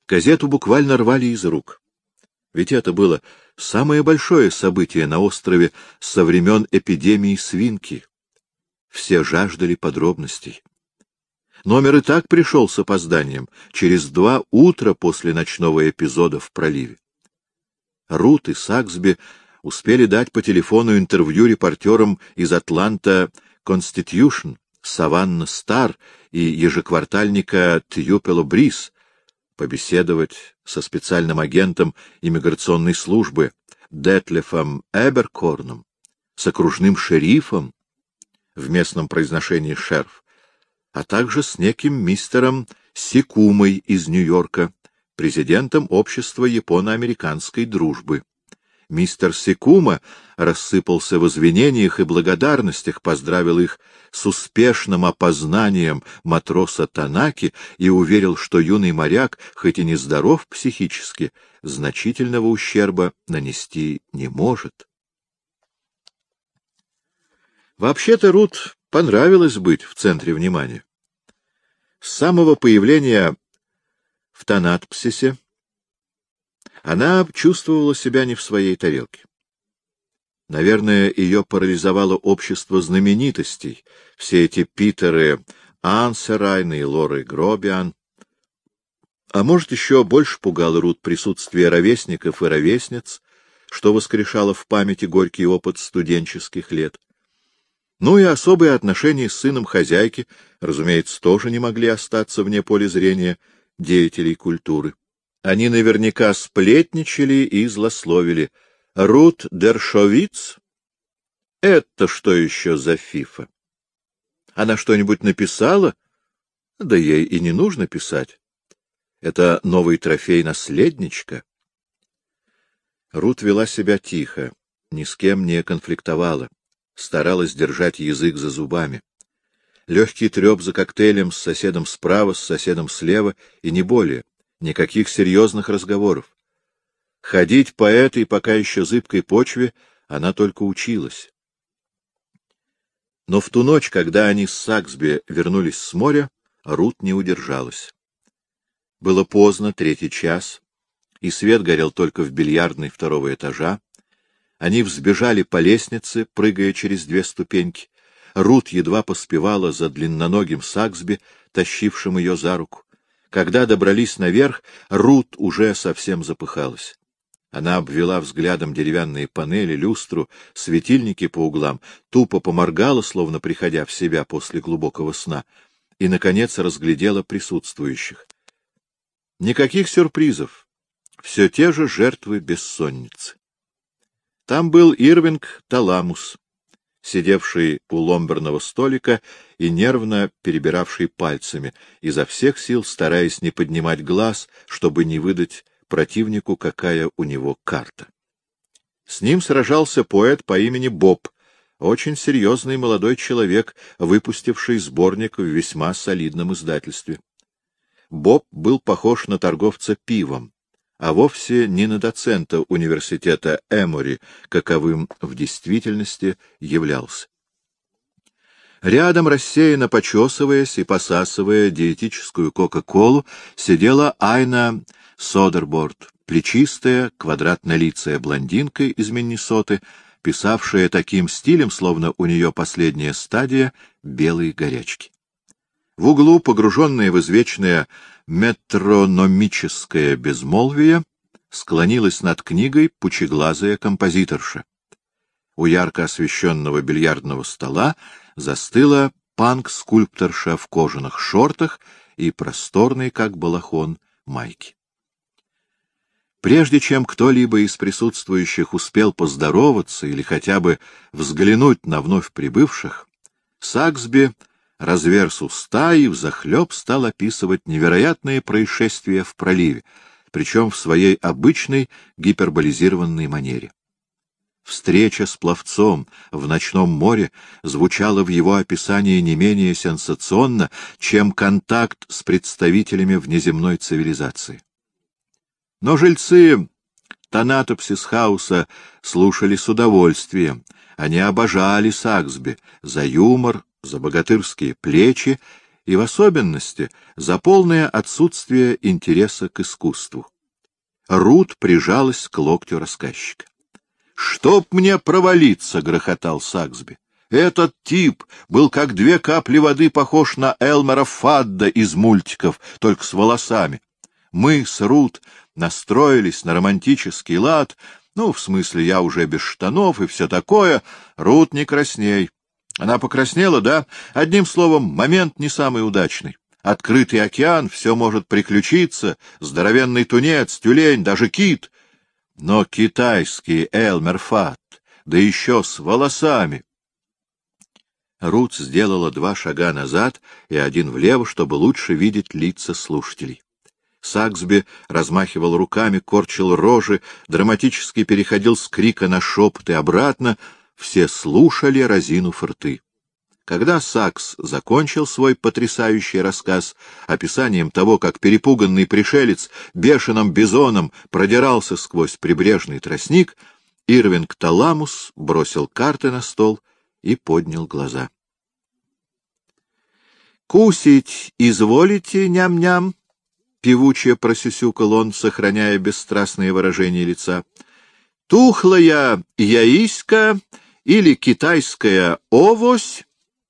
Газету буквально рвали из рук. Ведь это было самое большое событие на острове со времен эпидемии свинки. Все жаждали подробностей. Номер и так пришел с опозданием, через 2 утра после ночного эпизода в проливе. Рут и Саксби успели дать по телефону интервью репортерам из Атланта Constitution, Саванна Стар и ежеквартальника Тьюпело Бриз, побеседовать со специальным агентом иммиграционной службы Детлефом Эберкорном, с окружным шерифом, в местном произношении шерф, а также с неким мистером Секумой из Нью-Йорка, президентом общества японо-американской дружбы. Мистер Секума рассыпался в извинениях и благодарностях, поздравил их с успешным опознанием матроса Танаки и уверил, что юный моряк, хоть и не здоров психически, значительного ущерба нанести не может. Вообще-то Рут понравилось быть в центре внимания. С самого появления в Танатпсисе она чувствовала себя не в своей тарелке. Наверное, ее парализовало общество знаменитостей, все эти Питеры Ансерайн и Лоры Гробиан. А может, еще больше пугало Рут присутствие ровесников и ровесниц, что воскрешало в памяти горький опыт студенческих лет. Ну и особые отношения с сыном хозяйки, разумеется, тоже не могли остаться вне поля зрения деятелей культуры. Они наверняка сплетничали и злословили. Рут Дершовиц? Это что еще за фифа? Она что-нибудь написала? Да ей и не нужно писать. Это новый трофей наследничка. Рут вела себя тихо, ни с кем не конфликтовала, старалась держать язык за зубами. Легкий треп за коктейлем с соседом справа, с соседом слева, и не более. Никаких серьезных разговоров. Ходить по этой пока еще зыбкой почве она только училась. Но в ту ночь, когда они с Саксби вернулись с моря, Рут не удержалась. Было поздно, 3-й час, и свет горел только в бильярдной 2-го этажа. Они взбежали по лестнице, прыгая через 2 ступеньки. Рут едва поспевала за длинноногим Саксби, тащившим ее за руку. Когда добрались наверх, Рут уже совсем запыхалась. Она обвела взглядом деревянные панели, люстру, светильники по углам, тупо поморгала, словно приходя в себя после глубокого сна, и, наконец, разглядела присутствующих. Никаких сюрпризов, все те же жертвы бессонницы. Там был Ирвинг Таламус, сидевший у ломберного столика и нервно перебиравший пальцами, изо всех сил стараясь не поднимать глаз, чтобы не выдать противнику, какая у него карта. С ним сражался поэт по имени Боб, очень серьезный молодой человек, выпустивший сборник в весьма солидном издательстве. Боб был похож на торговца пивом, а вовсе не на доцента университета Эмори, каковым в действительности являлся. Рядом, рассеянно почесываясь и посасывая диетическую кока-колу, сидела Айна Содерборд, плечистая, квадратнолицая блондинка из Миннесоты, писавшая таким стилем, словно у нее последняя стадия белой горячки. В углу, погруженная в извечное метрономическое безмолвие, склонилась над книгой пучеглазая композиторша. У ярко освещенного бильярдного стола застыла панк-скульпторша в кожаных шортах и просторной, как балахон, майке. Прежде чем кто-либо из присутствующих успел поздороваться или хотя бы взглянуть на вновь прибывших, Саксби разверз уста и взахлеб стал описывать невероятные происшествия в проливе, причем в своей обычной гиперболизированной манере. Встреча с пловцом в ночном море звучала в его описании не менее сенсационно, чем контакт с представителями внеземной цивилизации. Но жильцы Танатопсис-хауса слушали с удовольствием. Они обожали Саксби за юмор, за богатырские плечи и в особенности за полное отсутствие интереса к искусству. Рут прижалась к локтю рассказчика. — Чтоб мне провалиться! — грохотал Саксби. — Этот тип был как две капли воды похож на Элмера Фадда из мультиков, только с волосами. Мы с Рут настроились на романтический лад, ну, в смысле, я уже без штанов и все такое. Рут, не красней. Она покраснела, да? Одним словом, момент не самый удачный. Открытый океан, все может приключиться, здоровенный тунец, тюлень, даже кит. Но китайский Элмер Фадд, да еще с волосами. Рут сделала 2 шага назад и 1 влево, чтобы лучше видеть лица слушателей. Саксби размахивал руками, корчил рожи, драматически переходил с крика на шепот и обратно. Все слушали, разинув рты. Когда Сакс закончил свой потрясающий рассказ описанием того, как перепуганный пришелец бешеным бизоном продирался сквозь прибрежный тростник, Ирвинг Таламус бросил карты на стол и поднял глаза. — Кусить изволите, ням-ням? — певуче просюсюкал он, сохраняя бесстрастное выражение лица. — Тухлая яиська или китайская овощь?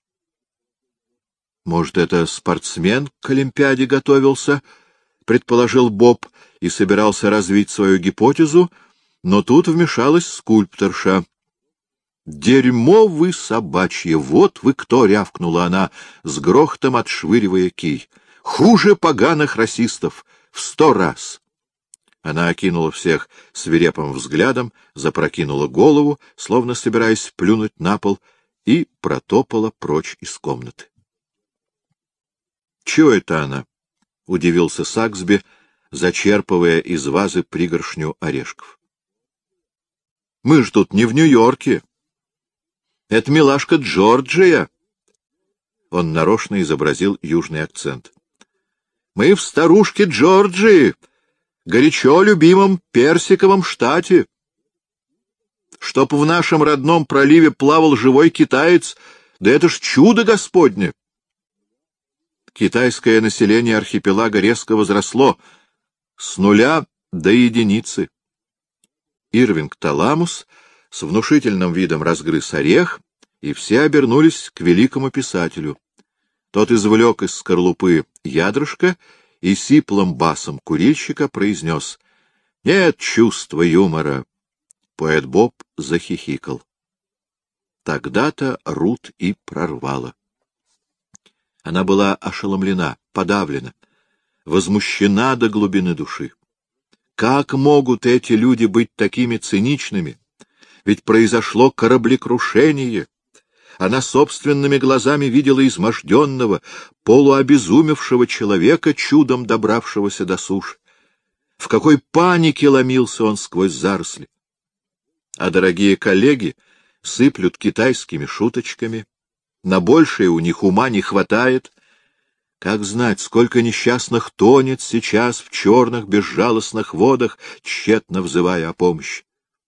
— Может, это спортсмен к Олимпиаде готовился, — предположил Боб и собирался развить свою гипотезу, но тут вмешалась скульпторша. — Дерьмо вы собачье! Вот вы кто! — рявкнула она, с грохотом отшвыривая кий. — Хуже поганых расистов! В 100 раз! Она окинула всех свирепым взглядом, запрокинула голову, словно собираясь плюнуть на пол, и протопала прочь из комнаты. — Чего это она? — удивился Саксби, зачерпывая из вазы пригоршню орешков. — Мы ж тут не в Нью-Йорке. Это милашка Джорджия. Он нарочно изобразил южный акцент. — Мы в старушке Джорджии, горячо любимом персиковом штате. Чтоб в нашем родном проливе плавал живой китаец, да это ж чудо Господне! Китайское население архипелага резко возросло с 0 до 1. Ирвинг Таламус с внушительным видом разгрыз орех, и все обернулись к великому писателю. Тот извлек из скорлупы ядрышко и сиплым басом курильщика произнес: «Нет чувства юмора». Поэт Боб захихикал. Тогда-то Рут и прорвала. Она была ошеломлена, подавлена, возмущена до глубины души. Как могут эти люди быть такими циничными? Ведь произошло кораблекрушение. Она собственными глазами видела изможденного, полуобезумевшего человека, чудом добравшегося до суши. В какой панике ломился он сквозь заросли. А дорогие коллеги сыплют китайскими шуточками. На большее у них ума не хватает. Как знать, сколько несчастных тонет сейчас в черных безжалостных водах, тщетно взывая о помощи.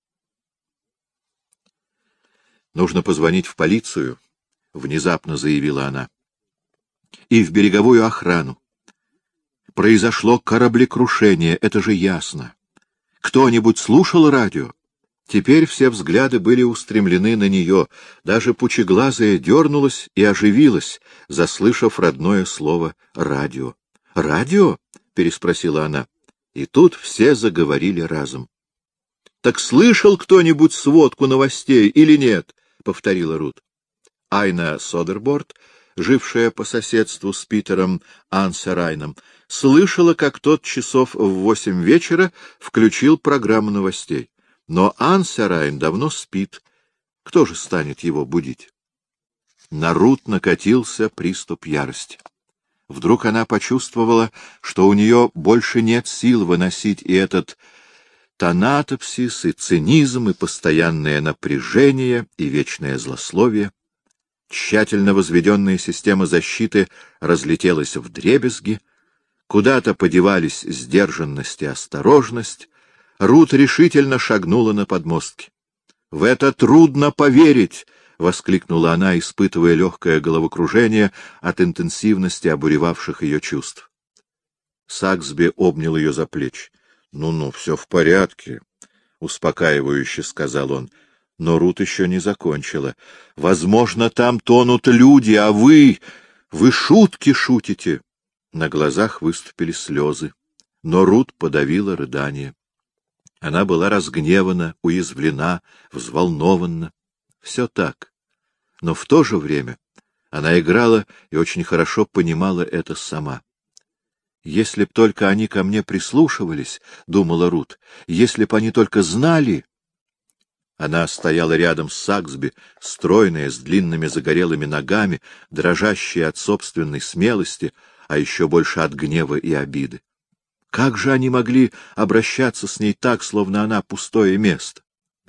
«Нужно позвонить в полицию», — внезапно заявила она, — «и в береговую охрану. Произошло кораблекрушение, это же ясно. Кто-нибудь слушал радио?» Теперь все взгляды были устремлены на нее, даже пучеглазая дернулась и оживилась, заслышав родное слово «радио». «Радио?» — переспросила она. И тут все заговорили разом. «Так слышал кто-нибудь сводку новостей или нет?» — повторила Рут. Айна Содерборд, жившая по соседству с Питером Ансерайном, слышала, как тот часов в 8 вечера включил программу новостей. Но Ансерайн давно спит. Кто же станет его будить? На Рут накатился приступ ярости. Вдруг она почувствовала, что у нее больше нет сил выносить и этот танатопсис, и цинизм, и постоянное напряжение, и вечное злословие. Тщательно возведенная система защиты разлетелась вдребезги, куда-то подевались сдержанность и осторожность. Рут решительно шагнула на подмостки. — В это трудно поверить! — воскликнула она, испытывая легкое головокружение от интенсивности обуревавших ее чувств. Саксби обнял ее за плечи. Ну, все в порядке, — успокаивающе сказал он. Но Рут еще не закончила. — Возможно, там тонут люди, а вы шутки шутите. На глазах выступили слезы, но Рут подавила рыдание. Она была разгневана, уязвлена, взволнована. Все так. Но в то же время она играла и очень хорошо понимала это сама. «Если б только они ко мне прислушивались, — думала Рут, — если б они только знали...» Она стояла рядом с Саксби, стройная, с длинными загорелыми ногами, дрожащая от собственной смелости, а еще больше от гнева и обиды. Как же они могли обращаться с ней так, словно она пустое место?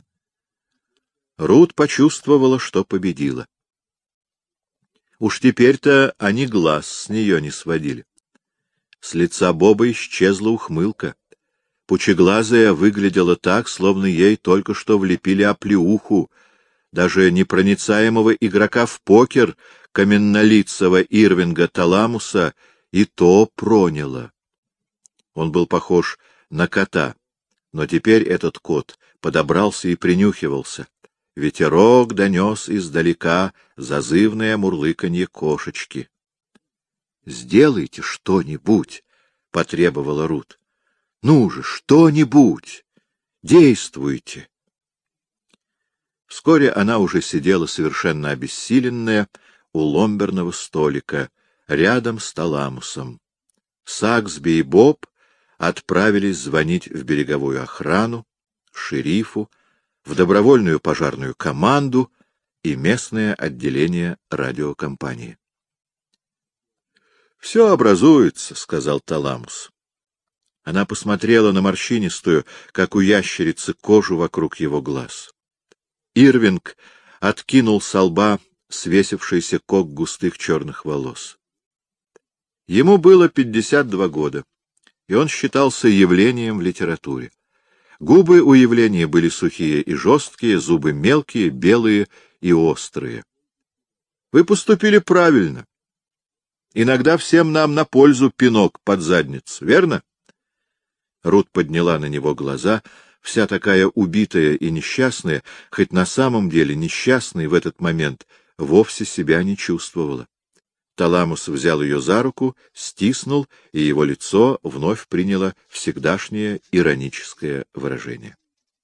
Рут почувствовала, что победила. Уж теперь-то они глаз с нее не сводили. С лица Боба исчезла ухмылка. Пучеглазая выглядела так, словно ей только что влепили оплеуху. Даже непроницаемого игрока в покер, каменнолицего Ирвинга Таламуса, и то проняло. Он был похож на кота, но теперь этот кот подобрался и принюхивался. Ветерок донес издалека зазывное мурлыканье кошечки. — Сделайте что-нибудь, — потребовала Рут. — Ну же, что-нибудь! Действуйте! Вскоре она уже сидела совершенно обессиленная у ломберного столика, рядом с Таламусом. Саксби и Боб отправились звонить в береговую охрану, шерифу, в добровольную пожарную команду и местное отделение радиокомпании. — Все образуется, — сказал Таламус. Она посмотрела на морщинистую, как у ящерицы, кожу вокруг его глаз. Ирвинг откинул со лба свесившийся кок густых черных волос. Ему было 52 года, и он считался явлением в литературе. Губы у явления были сухие и жесткие, зубы мелкие, белые и острые. Вы поступили правильно. Иногда всем нам на пользу пинок под задницу, верно? Рут подняла на него глаза, вся такая убитая и несчастная, хоть на самом деле несчастной в этот момент вовсе себя не чувствовала. Таламус взял ее за руку, стиснул, и его лицо вновь приняло всегдашнее ироническое выражение.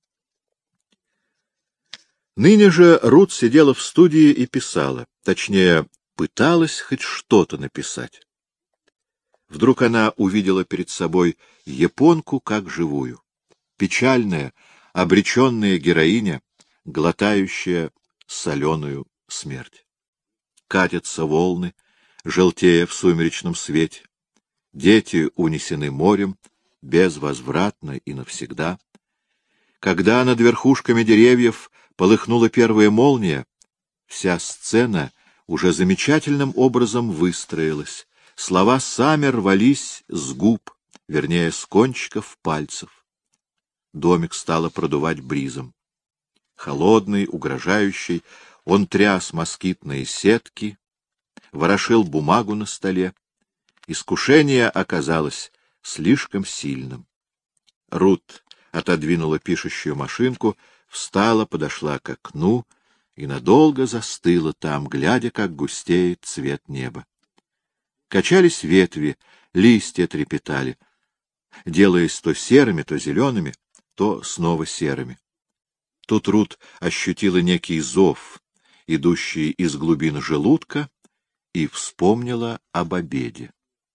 Ныне же Рут сидела в студии и писала, точнее, пыталась хоть что-то написать. Вдруг она увидела перед собой японку как живую. Печальная, обреченная героиня, глотающая соленую смерть. Катятся волны, желтея в сумеречном свете. Дети унесены морем, безвозвратно и навсегда. Когда над верхушками деревьев полыхнула первая молния, вся сцена уже замечательным образом выстроилась. Слова сами рвались с губ, вернее, с кончиков пальцев. Домик стало продувать бризом. Холодный, угрожающий, он тряс москитные сетки, ворошил бумагу на столе. Искушение оказалось слишком сильным. Рут отодвинула пишущую машинку, встала, подошла к окну и надолго застыла там, глядя, как густеет цвет неба. Качались ветви, листья трепетали, делаясь то серыми, то зелеными, то снова серыми. Тут Рут ощутила некий зов, идущий из глубин желудка, и вспомнила об обеде.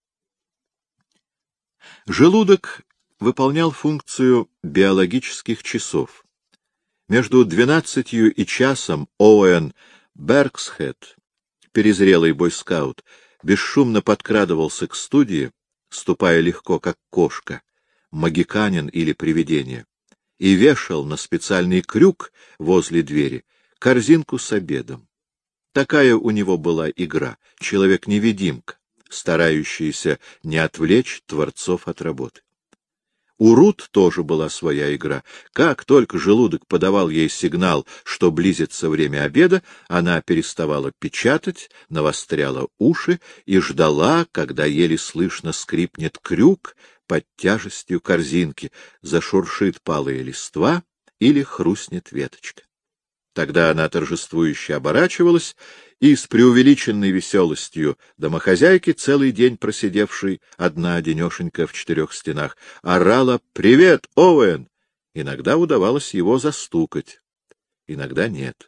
Желудок выполнял функцию биологических часов. Между 12 и часом Оуэн Бергсхед, перезрелый бойскаут, бесшумно подкрадывался к студии, ступая легко, как кошка, магиканин или привидение, и вешал на специальный крюк возле двери корзинку с обедом. Такая у него была игра, человек-невидимка, старающийся не отвлечь творцов от работы. У Рут тоже была своя игра. Как только желудок подавал ей сигнал, что близится время обеда, она переставала печатать, навостряла уши и ждала, когда еле слышно скрипнет крюк под тяжестью корзинки, зашуршит палая листва или хрустнет веточка. Тогда она торжествующе оборачивалась и с преувеличенной веселостью домохозяйки, целый день просидевшей одна-одинешенька в 4 стенах, орала: «Привет, Оуэн!» Иногда удавалось его застукать, иногда нет.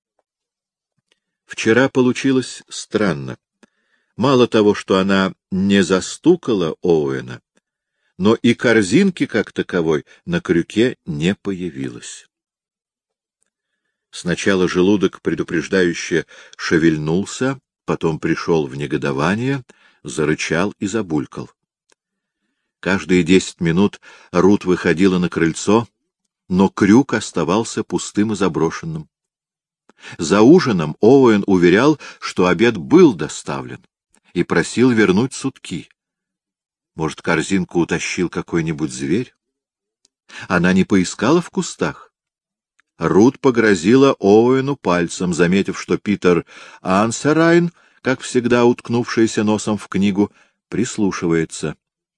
Вчера получилось странно. Мало того, что она не застукала Оуэна, но и корзинки как таковой на крюке не появилось. Сначала желудок предупреждающе шевельнулся, потом пришел в негодование, зарычал и забулькал. Каждые 10 минут Рут выходила на крыльцо, но крюк оставался пустым и заброшенным. За ужином Оуэн уверял, что обед был доставлен, и просил вернуть сутки. Может, корзинку утащил какой-нибудь зверь? Она не поискала в кустах? Рут погрозила Оуэну пальцем, заметив, что Питер Ансерайн, как всегда уткнувшийся носом в книгу, прислушивается.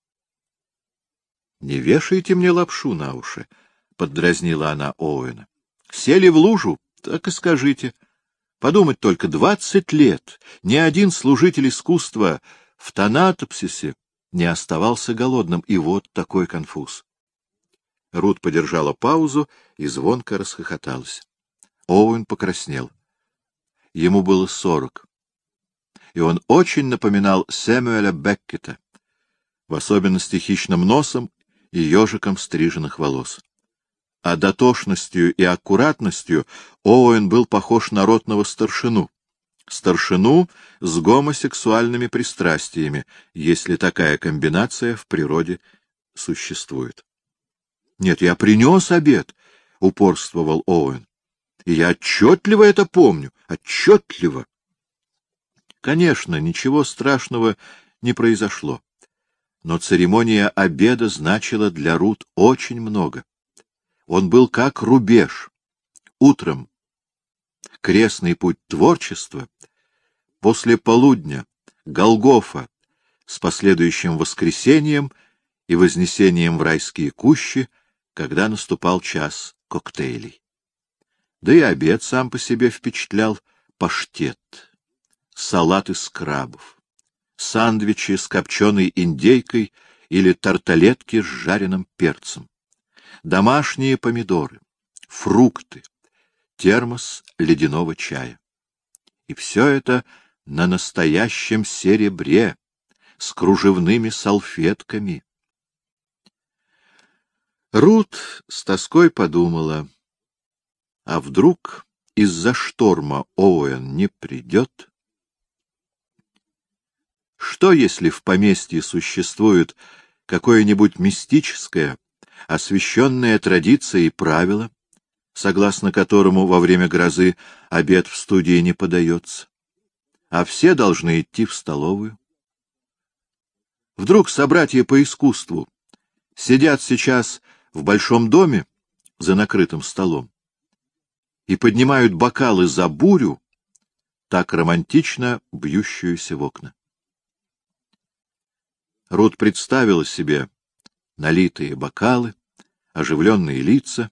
— Не вешайте мне лапшу на уши, — поддразнила она Оуэна. — Сели в лужу, так и скажите. Подумать только, 20 лет ни один служитель искусства в Танатопсисе не оставался голодным, и вот такой конфуз. Рут подержала паузу и звонко расхохоталась. Оуэн покраснел. Ему было 40, и он очень напоминал Сэмюэля Беккета, в особенности хищным носом и ежиком стриженных волос. А дотошностью и аккуратностью Оуэн был похож на ротного старшину. Старшину с гомосексуальными пристрастиями, если такая комбинация в природе существует. — Нет, я принес обед, — упорствовал Оуэн. — И я отчетливо это помню, отчетливо. Конечно, ничего страшного не произошло, но церемония обеда значила для Рут очень много. Он был как рубеж. Утром — крестный путь творчества, после полудня — Голгофа с последующим воскресением и вознесением в райские кущи, когда наступал час коктейлей. Да и обед сам по себе впечатлял: паштет, салат из крабов, сандвичи с копченой индейкой или тарталетки с жареным перцем, домашние помидоры, фрукты, термос ледяного чая. И все это на настоящем серебре, с кружевными салфетками. Рут с тоской подумала, а вдруг из-за шторма Оуэн не придет? Что, если в поместье существует какое-нибудь мистическое, освященное традицией правило, согласно которому во время грозы обед в студии не подается, а все должны идти в столовую? Вдруг собратья по искусству сидят сейчас в большом доме за накрытым столом и поднимают бокалы за бурю, так романтично бьющуюся в окна. Рут представила себе налитые бокалы, оживленные лица,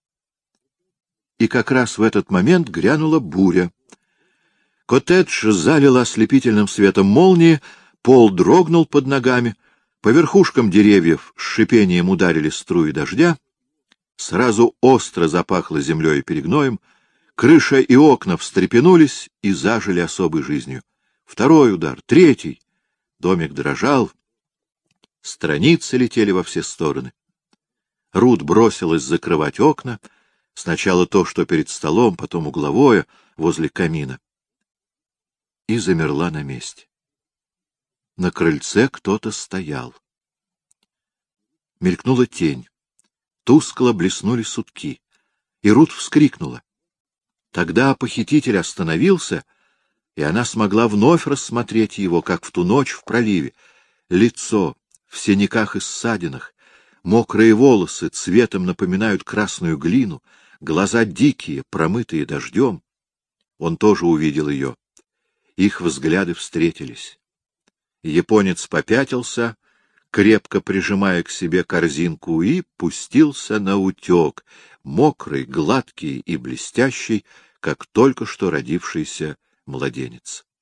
и как раз в этот момент грянула буря. Коттедж залило ослепительным светом молнии, пол дрогнул под ногами, по верхушкам деревьев с шипением ударили струи дождя, сразу остро запахло землей и перегноем, крыша и окна встрепенулись и зажили особой жизнью. Второй удар, третий. Домик дрожал, страницы летели во все стороны. Рут бросилась закрывать окна, сначала то, что перед столом, потом угловое, возле камина, и замерла на месте. На крыльце кто-то стоял. Мелькнула тень. Тускло блеснули сутки. И Рут вскрикнула. Тогда похититель остановился, и она смогла вновь рассмотреть его, как в ту ночь в проливе. Лицо в синяках и ссадинах, Мокрые волосы цветом напоминают красную глину, глаза дикие, промытые дождем. Он тоже увидел ее. Их взгляды встретились. Японец попятился, крепко прижимая к себе корзинку, и пустился наутек, мокрый, гладкий и блестящий, как только что родившийся младенец.